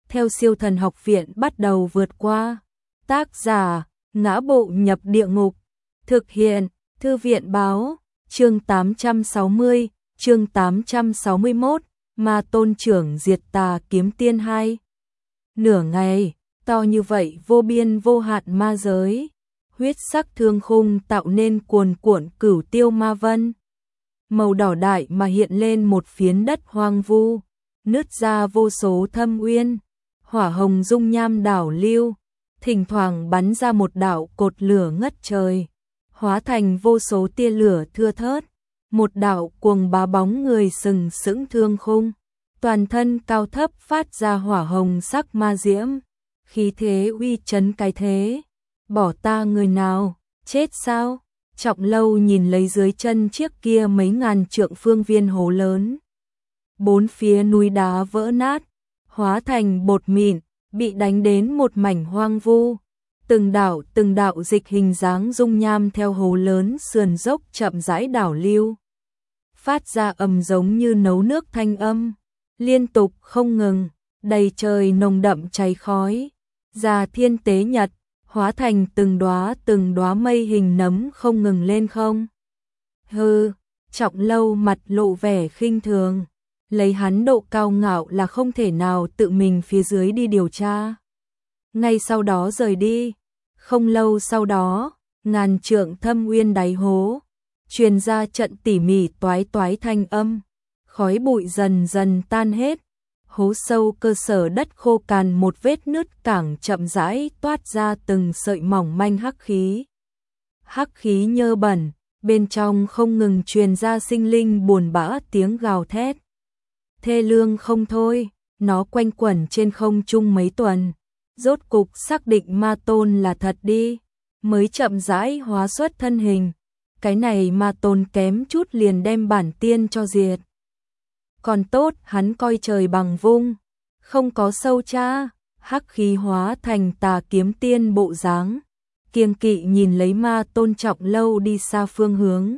theo Siêu Thần Học Viện bắt đầu vượt qua. Tác giả: Ngã Bộ Nhập Địa Ngục. Thực hiện: Thư viện báo. Chương 860, chương 861, Ma Tôn Trưởng Diệt Tà Kiếm Tiên 2. Nửa ngày, to như vậy vô biên vô hạn ma giới, huyết sắc thương khung tạo nên cuồn cuộn cửu tiêu ma vân. Màu đỏ đại mà hiện lên một phiến đất hoang vu, nứt ra vô số thâm uyên, hỏa hồng dung nham đảo lưu, thỉnh thoảng bắn ra một đạo cột lửa ngất trời, hóa thành vô số tia lửa thưa thớt, một đạo cuồng bá bóng người sừng sững thương khung, toàn thân cao thấp phát ra hỏa hồng sắc ma diễm, khí thế uy chấn cái thế. Bỏ ta người nào, chết sao? Trọng Lâu nhìn lấy dưới chân chiếc kia mấy ngàn trượng phương viên hố lớn. Bốn phía núi đá vỡ nát, hóa thành bột mịn, bị đánh đến một mảnh hoang vu. Từng đạo dịch hình dáng dung nham theo hố lớn sườn dốc chậm rãi đảo lưu. Phát ra âm giống như nấu nước thanh âm, liên tục không ngừng, đầy trời nồng đậm cháy khói. Ra thiên tế nhật, hóa thành từng đóa mây hình nấm không ngừng lên không. Hừ, Trọng Lâu mặt lộ vẻ khinh thường, lấy hắn độ cao ngạo là không thể nào tự mình phía dưới đi điều tra. Ngay sau đó rời đi, không lâu sau đó, ngàn trượng thâm uyên đáy hố, truyền ra trận tỉ mỉ toái toái thanh âm, khói bụi dần dần tan hết. Hố sâu cơ sở đất khô cằn một vết nứt cảng chậm rãi toát ra từng sợi mỏng manh hắc khí. Hắc khí nhơ bẩn, bên trong không ngừng truyền ra sinh linh buồn bã tiếng gào thét. Thê lương không thôi, nó quanh quẩn trên không trung mấy tuần, rốt cục xác định ma tôn là thật đi, mới chậm rãi hóa xuất thân hình. Cái này ma tôn kém chút liền đem bản tiên cho diệt. Còn tốt hắn coi trời bằng vung, không có sâu cha, hắc khí hóa thành Tà Kiếm Tiên bộ dáng, kiêng kỵ nhìn lấy ma tôn Trọng Lâu đi xa phương hướng.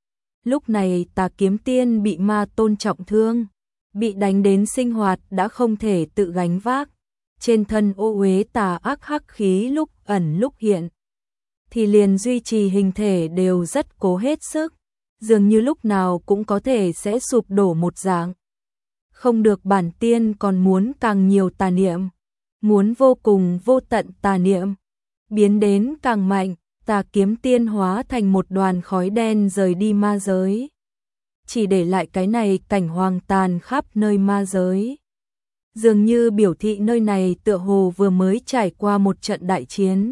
Lúc này Tà Kiếm Tiên bị ma tôn trọng thương, bị đánh đến sinh hoạt đã không thể tự gánh vác, trên thân ô uế tà ác hắc khí lúc ẩn lúc hiện, thì liền duy trì hình thể đều rất cố hết sức, dường như lúc nào cũng có thể sẽ sụp đổ một dạng. Không được, bản tiên còn muốn càng nhiều tà niệm, muốn vô cùng vô tận tà niệm, biến đến càng mạnh. Tà Kiếm Tiên hóa thành một đoàn khói đen rời đi ma giới, chỉ để lại cái này cảnh hoang tàn khắp nơi ma giới. Dường như biểu thị nơi này tựa hồ vừa mới trải qua một trận đại chiến.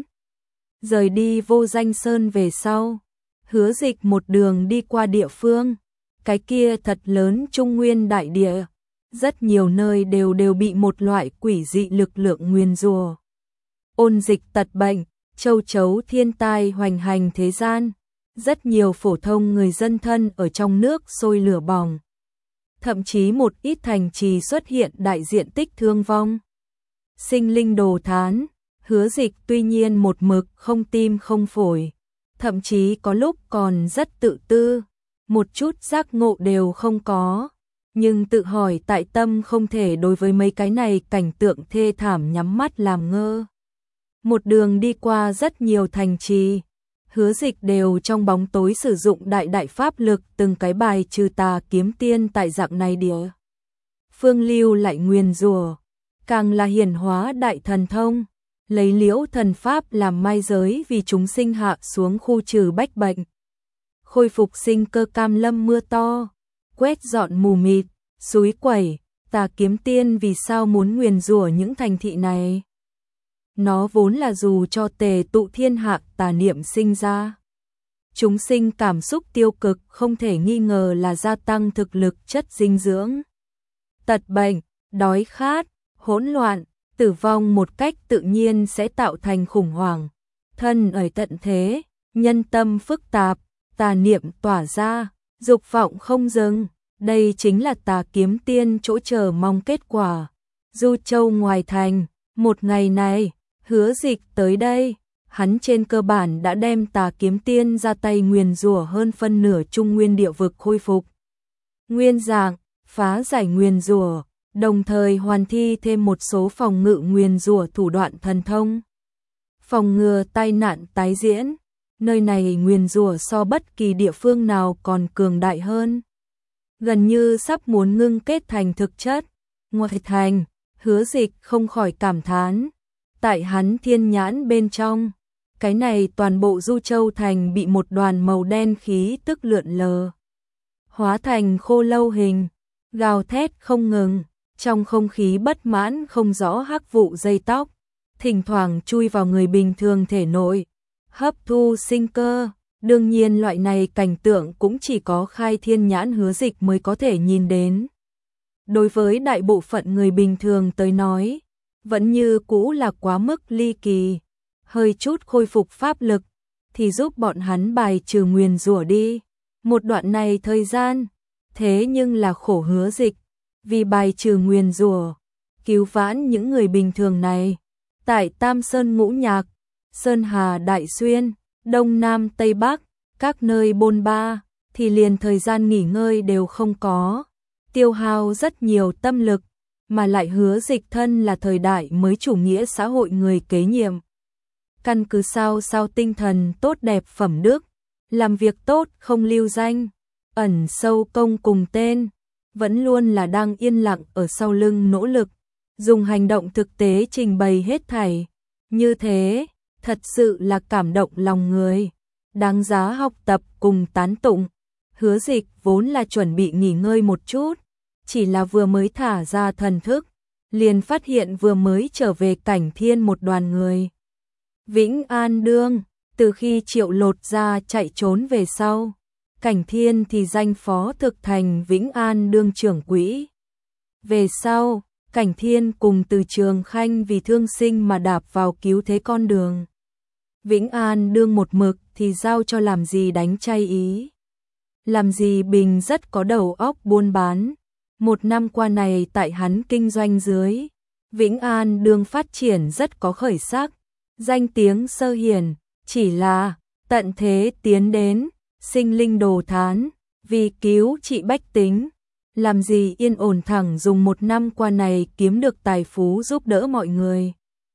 Rời đi Vô Danh Sơn về sau, Hứa Dịch một đường đi qua địa phương, cái kia thật lớn Trung Nguyên đại địa, rất nhiều nơi đều bị một loại quỷ dị lực lượng nguyền rủa. Ôn dịch tật bệnh, châu chấu thiên tai hoành hành thế gian, rất nhiều phổ thông người dân thân ở trong nước sôi lửa bỏng. Thậm chí một ít thành trì xuất hiện đại diện tích thương vong. Sinh linh đồ thán, Hứa Dịch tuy nhiên một mực không tim không phổi, thậm chí có lúc còn rất tự tư, một chút giác ngộ đều không có, nhưng tự hỏi tại tâm không thể đối với mấy cái này cảnh tượng thê thảm nhắm mắt làm ngơ. Một đường đi qua rất nhiều thành trì, Hứa Dịch đều trong bóng tối sử dụng đại pháp lực từng cái bài trừ Tà Kiếm Tiên tại dạng này địa phương lưu lại nguyền rủa, càng là hiển hóa đại thần thông, lấy Liễu thần pháp làm mai giới vì chúng sinh hạ xuống khu trừ bách bệnh, khôi phục sinh cơ cam lâm mưa to, quét dọn mù mịt, suối quẩy. Tà Kiếm Tiên vì sao muốn nguyền rủa những thành thị này? Nó vốn là dù cho tề tụ thiên hạ tà niệm sinh ra. Chúng sinh cảm xúc tiêu cực không thể nghi ngờ là gia tăng thực lực chất dinh dưỡng. Tật bệnh, đói khát, hỗn loạn, tử vong một cách tự nhiên sẽ tạo thành khủng hoảng. Thân ở tận thế, nhân tâm phức tạp, tà niệm tỏa ra, dục vọng không dừng. Đây chính là Tà Kiếm Tiên chỗ chờ mong kết quả. Du Châu ngoài thành, một ngày này, Hứa Dịch tới đây, hắn trên cơ bản đã đem Tà Kiếm Tiên ra tay nguyền rủa hơn phân nửa Trung Nguyên địa vực khôi phục nguyên dạng, phá giải nguyền rủa, đồng thời hoàn thi thêm một số phòng ngự nguyền rủa thủ đoạn thần thông. Phòng ngừa tai nạn tái diễn, nơi này nguyền rủa so bất kỳ địa phương nào còn cường đại hơn. Gần như sắp muốn ngưng kết thành thực chất. Ngoài thành, Hứa Dịch không khỏi cảm thán. Tại hắn thiên nhãn bên trong, cái này toàn bộ Du Châu Thành bị một đoàn màu đen khí tức lượn lờ. Hóa thành khô lâu hình, gào thét không ngừng, trong không khí bất mãn không rõ hắc vụ dây tóc, thỉnh thoảng chui vào người bình thường thể nội, hấp thu sinh cơ. Đương nhiên loại này cảnh tượng cũng chỉ có khai thiên nhãn Hứa Dịch mới có thể nhìn đến. Đối với đại bộ phận người bình thường tới nói, vẫn như cũ là quá mức ly kỳ. Hơi chút khôi phục pháp lực thì giúp bọn hắn bài trừ nguyền rủa đi. Một đoạn này thời gian, thế nhưng là khổ Hứa Dịch, vì bài trừ nguyền rủa, cứu vãn những người bình thường này. Tại Tam Sơn Ngũ Nhạc, Sơn Hà Đại Xuyên, Đông Nam Tây Bắc, các nơi bôn ba, thì liền thời gian nghỉ ngơi đều không có, tiêu hao rất nhiều tâm lực, mà lại Hứa Dịch thân là thời đại mới chủ nghĩa xã hội người kế nhiệm. Căn cứ sao tinh thần tốt đẹp phẩm đức, làm việc tốt không lưu danh, ẩn sâu công cùng tên, vẫn luôn là đang yên lặng ở sau lưng nỗ lực, dùng hành động thực tế trình bày hết thảy. Như thế, thật sự là cảm động lòng người, đáng giá học tập cùng tán tụng. Hứa Dịch vốn là chuẩn bị nghỉ ngơi một chút, chỉ là vừa mới thả ra thần thức, liền phát hiện vừa mới trở về Cảnh Thiên một đoàn người. Vĩnh An Đương, từ khi Triệu Lột ra chạy trốn về sau, Cảnh Thiên thì danh phó thực thành Vĩnh An Đương trưởng quỹ. Về sau, Cảnh Thiên cùng Từ Trường Khanh vì thương sinh mà đạp vào cứu thế con đường. Vĩnh An Đương một mực thì giao cho Làm Gì đánh chay ý. Làm Gì Bình rất có đầu óc buôn bán. Một năm qua này tại hắn kinh doanh dưới, Vĩnh An Đương phát triển rất có khởi sắc, danh tiếng sơ hiển, chỉ là tận thế tiến đến, sinh linh đồ thán, vì cứu trị bách tính. Làm Gì yên ổn thẳng dùng một năm qua này kiếm được tài phú giúp đỡ mọi người.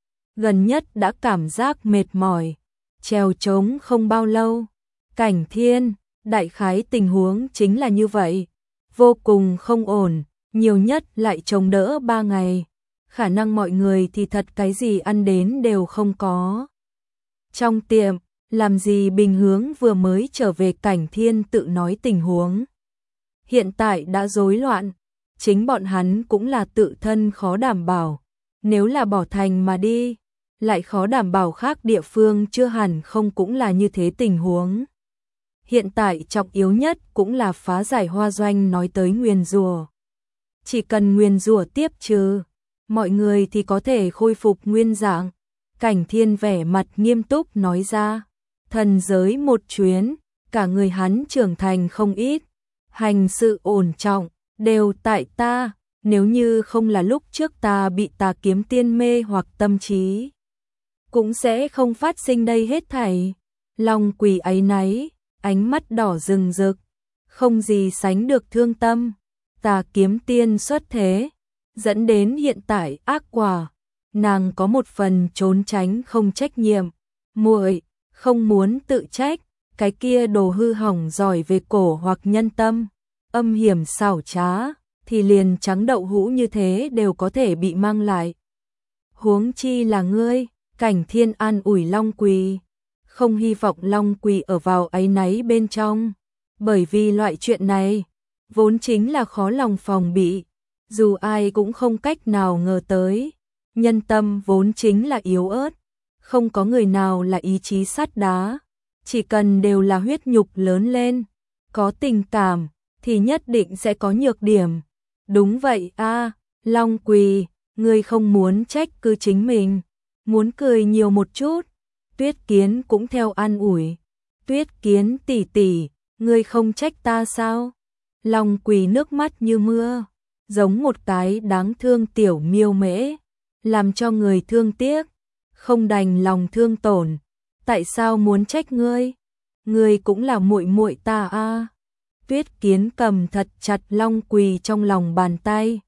Gần nhất đã cảm giác mệt mỏi, trèo trống không bao lâu. Cảnh Thiên, đại khái tình huống chính là như vậy, vô cùng không ổn, nhiều nhất lại chống đỡ 3 ngày. Khả năng mọi người thì thật cái gì ăn đến đều không có. Trong tiệm, Làm Gì Bình hướng vừa mới trở về Cảnh Thiên tự nói tình huống. Hiện tại đã rối loạn, chính bọn hắn cũng là tự thân khó đảm bảo. Nếu là bỏ thành mà đi, lại khó đảm bảo khác địa phương chưa hẳn không cũng là như thế tình huống. Hiện tại trọng yếu nhất cũng là phá giải Hoa Doanh nói tới nguyền rủa. Chỉ cần nguyền rủa tiếp trừ, mọi người thì có thể khôi phục nguyên dạng. Cảnh Thiên vẻ mặt nghiêm túc nói ra, thần giới một chuyến, cả người hắn trưởng thành không ít, hành sự ổn trọng, đều tại ta, nếu như không là lúc trước ta bị Tà Kiếm Tiên mê hoặc tâm trí, cũng sẽ không phát sinh đây hết thảy. Long Quỳ ấy náy, ánh mắt đỏ rừng rực, không gì sánh được thương tâm. Tà Kiếm Tiên xuất thế, dẫn đến hiện tại ác quả. Nàng có một phần trốn tránh không trách nhiệm. Muội không muốn tự trách, cái kia đồ hư hỏng giỏi về cổ hoặc nhân tâm, âm hiểm xảo trá, thì liền trắng đậu hũ như thế đều có thể bị mang lại. Huống chi là ngươi. Cảnh Thiên an ủi Long Quỳ, không hy vọng Long Quỳ ở vào áy náy bên trong, bởi vì loại chuyện này vốn chính là khó lòng phòng bị, dù ai cũng không cách nào ngờ tới. Nhân tâm vốn chính là yếu ớt, không có người nào là ý chí sắt đá, chỉ cần đều là huyết nhục lớn lên, có tình cảm thì nhất định sẽ có nhược điểm. Đúng vậy a, Long Quỳ, ngươi không muốn trách cứ chính mình, muốn cười nhiều một chút. Tuyết Kiến cũng theo an ủi, Tuyết Kiến tỷ tỷ, ngươi không trách ta sao? Long Quỳ nước mắt như mưa, giống một cái đáng thương tiểu miêu mễ, làm cho người thương tiếc, không đành lòng thương tổn. Tại sao muốn trách ngươi? Ngươi cũng là muội muội ta a. Tuyết Kiến cầm thật chặt Long Quỳ trong lòng bàn tay,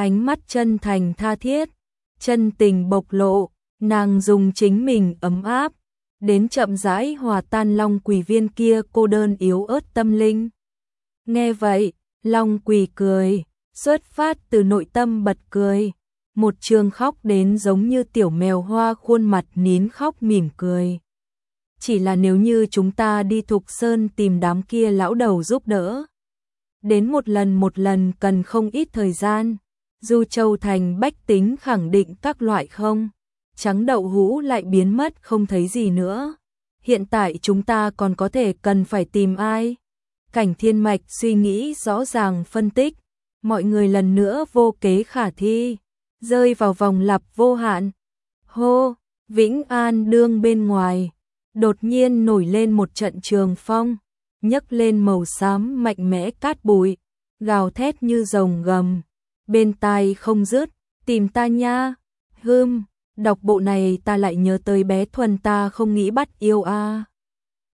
ánh mắt chân thành tha thiết, chân tình bộc lộ, nàng dùng chính mình ấm áp, đến chậm rãi hòa tan Long Quỳ viên kia cô đơn yếu ớt tâm linh. Nghe vậy, Long Quỳ cười, xuất phát từ nội tâm bật cười, một trường khóc đến giống như tiểu mèo hoa khuôn mặt nín khóc mỉm cười. Chỉ là nếu như chúng ta đi Thục Sơn tìm đám kia lão đầu giúp đỡ, đến một lần cần không ít thời gian, Du Châu thành bách tính khẳng định các loại không, trắng đậu hũ lại biến mất không thấy gì nữa. Hiện tại chúng ta còn có thể cần phải tìm ai? Cảnh Thiên Mạch suy nghĩ rõ ràng phân tích, mọi người lần nữa vô kế khả thi, rơi vào vòng lặp vô hạn. Hô, Vĩnh An đương bên ngoài, đột nhiên nổi lên một trận trường phong, nhấc lên màu xám mạnh mẽ cát bụi, gào thét như rồng gầm, bên tai không dứt, tìm ta nha. Đọc bộ này ta lại nhớ tới bé Thuần ta không nghĩ bắt yêu a.